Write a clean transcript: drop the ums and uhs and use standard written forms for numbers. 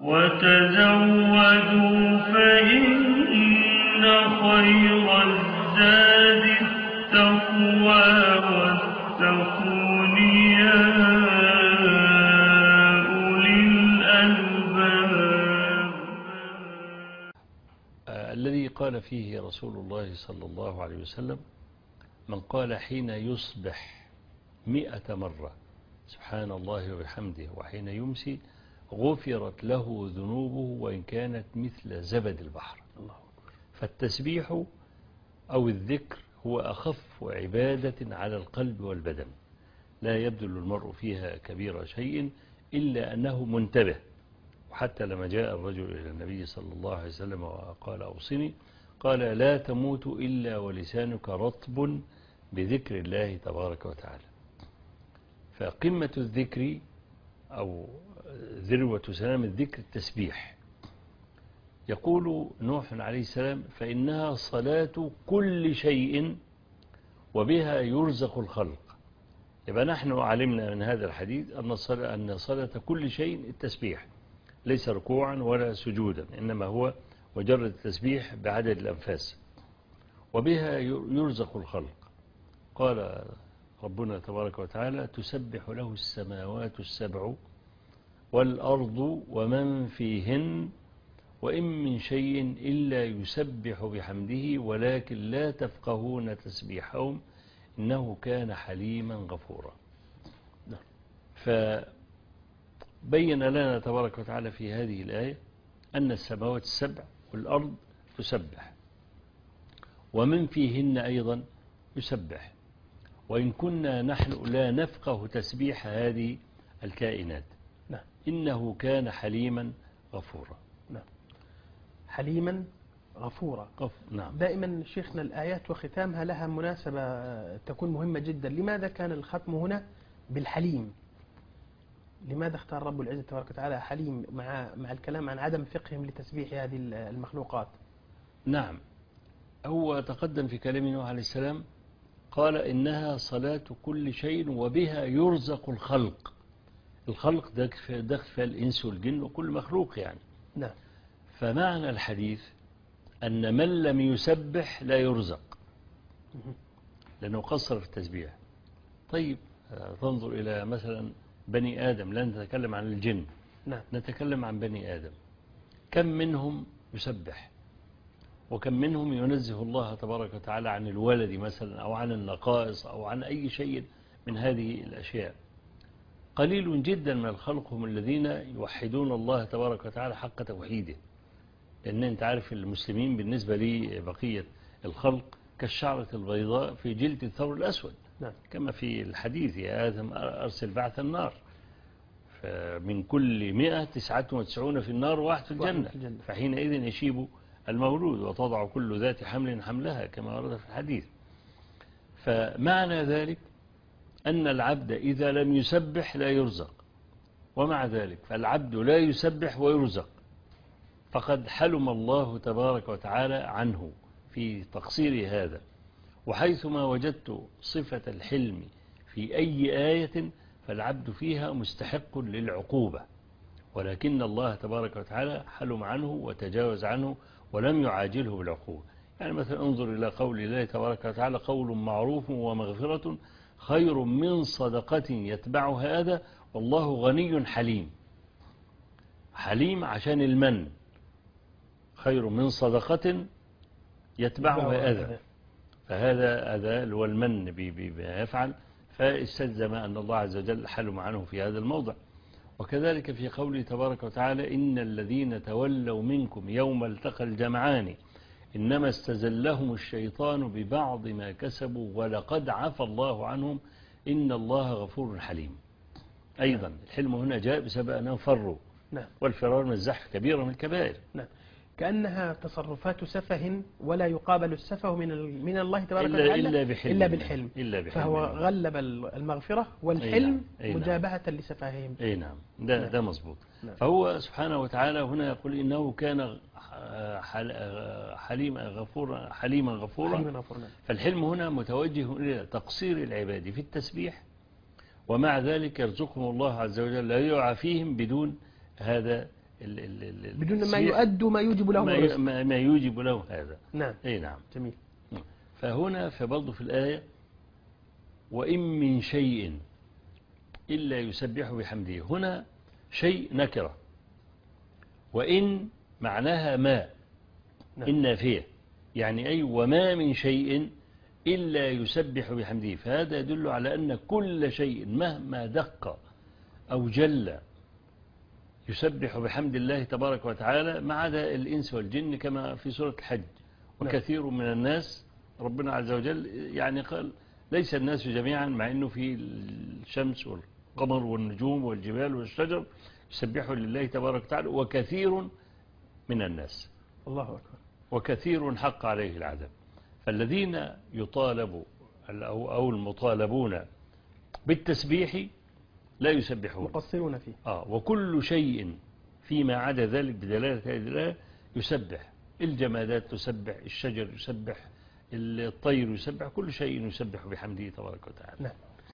وتزودوا فإن خير الزاد التقوى واتقون يا أولي الألباب. الذي قال فيه رسول الله صلى الله عليه وسلم: من قال حين يصبح 100 مرة سبحان الله وبحمده وحين يمسي غفرت له ذنوبه وإن كانت مثل زبد البحر. فالتسبيح أو الذكر هو أخف عبادة على القلب والبدن، لا يبذل المرء فيها كبير شيء إلا أنه منتبه. وحتى لما جاء الرجل إلى النبي صلى الله عليه وسلم وقال أوصني، قال: لا تموت إلا ولسانك رطب بذكر الله تبارك وتعالى. فقمة الذكر أو ذروة سلام الذكر التسبيح. يقول نوح عليه السلام: فإنها صلاة كل شيء وبها يرزق الخلق. يبقى نحن علمنا من هذا الحديث أن صلاة كل شيء التسبيح، ليس ركوعا ولا سجودا، إنما هو مجرد التسبيح بعدد الأنفاس. وبها يرزق الخلق. قال ربنا تبارك وتعالى: تسبح له السماوات السبع والأرض ومن فيهن وإن من شيء إلا يسبح بحمده ولكن لا تفقهون تسبيحهم إنه كان حليما غفورا. فبين لنا تبارك وتعالى في هذه الآية أن السماوات السبع والأرض تسبح، ومن فيهن أيضا يسبح، وإن كنا نحن لا نفقه تسبيح هذه الكائنات. إنه كان حليما غفورا. حليما غفورا. نعم. دائما شيخنا الآيات وختامها لها مناسبة تكون مهمة جدا. لماذا كان الختم هنا بالحليم؟ لماذا اختار رب العزة تبارك وتعالى حليم مع الكلام عن عدم فقههم لتسبيح هذه المخلوقات؟ نعم، هو تقدم في كلام نوح عليه السلام قال: إنها صلاة كل شيء وبها يرزق الخلق. الخلق دخل في الإنس والجن وكل مخلوق يعني. نعم. فمعنى الحديث أن من لم يسبح لا يرزق، لأنه قصر في التسبيح. طيب تنظر إلى مثلا بني آدم، لا نتكلم عن الجن. نعم. نتكلم عن بني آدم. كم منهم يسبح وكم منهم ينزه الله تبارك وتعالى عن الولد مثلا أو عن النقائص أو عن أي شيء من هذه الأشياء. قليل جدا من الخلق هم الذين يوحدون الله تبارك وتعالى حق توحيده. لأن أنت عارف المسلمين بالنسبة لبقية الخلق كالشعرة البيضاء في جلد الثور الأسود. نعم. كما في الحديث: يا آدم أرسل بعث النار، فمن كل 100 99 في النار واحد في الجنة. فحينئذ يشيب المولود وتضع كل ذات حمل حملها كما ورد في الحديث. فمعنى ذلك أن العبد إذا لم يسبح لا يرزق، ومع ذلك فالعبد لا يسبح ويرزق، فقد حلم الله تبارك وتعالى عنه في تقصير هذا. وحيثما وجدت صفة الحلم في أي آية فالعبد فيها مستحق للعقوبة، ولكن الله تبارك وتعالى حلم عنه وتجاوز عنه ولم يعاجله بالعقوبة. يعني مثلا انظر إلى قول الله تبارك وتعالى: قول معروف ومغفرة خير من صدقة يتبعها أذى والله غني حليم. حليم عشان المن، خير من صدقة يتبعها أذى، فهذا أذى والمن بما يفعل، فاستلزم أن الله عز وجل حلم عنه في هذا الموضع. وكذلك في قوله تبارك وتعالى: إن الذين تولوا منكم يوم التقى الجمعان إنما استزلهم الشيطان ببعض ما كسبوا ولقد عفى الله عنهم إن الله غفور حليم. أيضا الحلم هنا جاء بسبب أنهم فروا. نعم. والفرار من الزحف كبيرة من الكبائر. نعم. كأنها تصرفات سفه ولا يقابل السفه من الله تبارك وتعالى إلا بالحلم. فهو غلب المغفرة والحلم مجابهة لسفههم. أي نعم، ده مظبوط. نعم. فهو سبحانه وتعالى هنا يقول إنه كان حليما غفورا. فالحلم هنا متوجه إلى تقصير العباد في التسبيح، ومع ذلك يرزقهم الله عز وجل لا يعافيهم بدون هذا بدون ما يؤدوا ما يوجب لهم الرزق. ما يوجب له هذا. نعم. أي نعم. جميل. فهنا فبرضه في الآية وإن من شيء إلا يسبح بحمده، هنا شيء نكرة، وإن معناها ما. نعم. إن فيه يعني أي وما من شيء إلا يسبح بحمده، فهذا يدل على أن كل شيء مهما دق أو جل يسبح بحمد الله تبارك وتعالى، ما عدا الإنس والجن كما في سورة الحج. وكثير من الناس ربنا عز وجل يعني قال ليس الناس جميعا، مع أنه في الشمس والقمر والنجوم والجبال والشجر يسبحوا لله تبارك وتعالى، وكثير من الناس. الله أكبر. وكثير حق عليه العذاب. فالذين يطالبوا أو المطالبون بالتسبيح لا يسبحون، مقصرون فيه. وكل شيء فيما عدا ذلك بدلالة هذه الآية يسبح. الجمادات تسبح، الشجر يسبح، الطير يسبح، كل شيء يسبح بحمده تبارك وتعالى. نعم.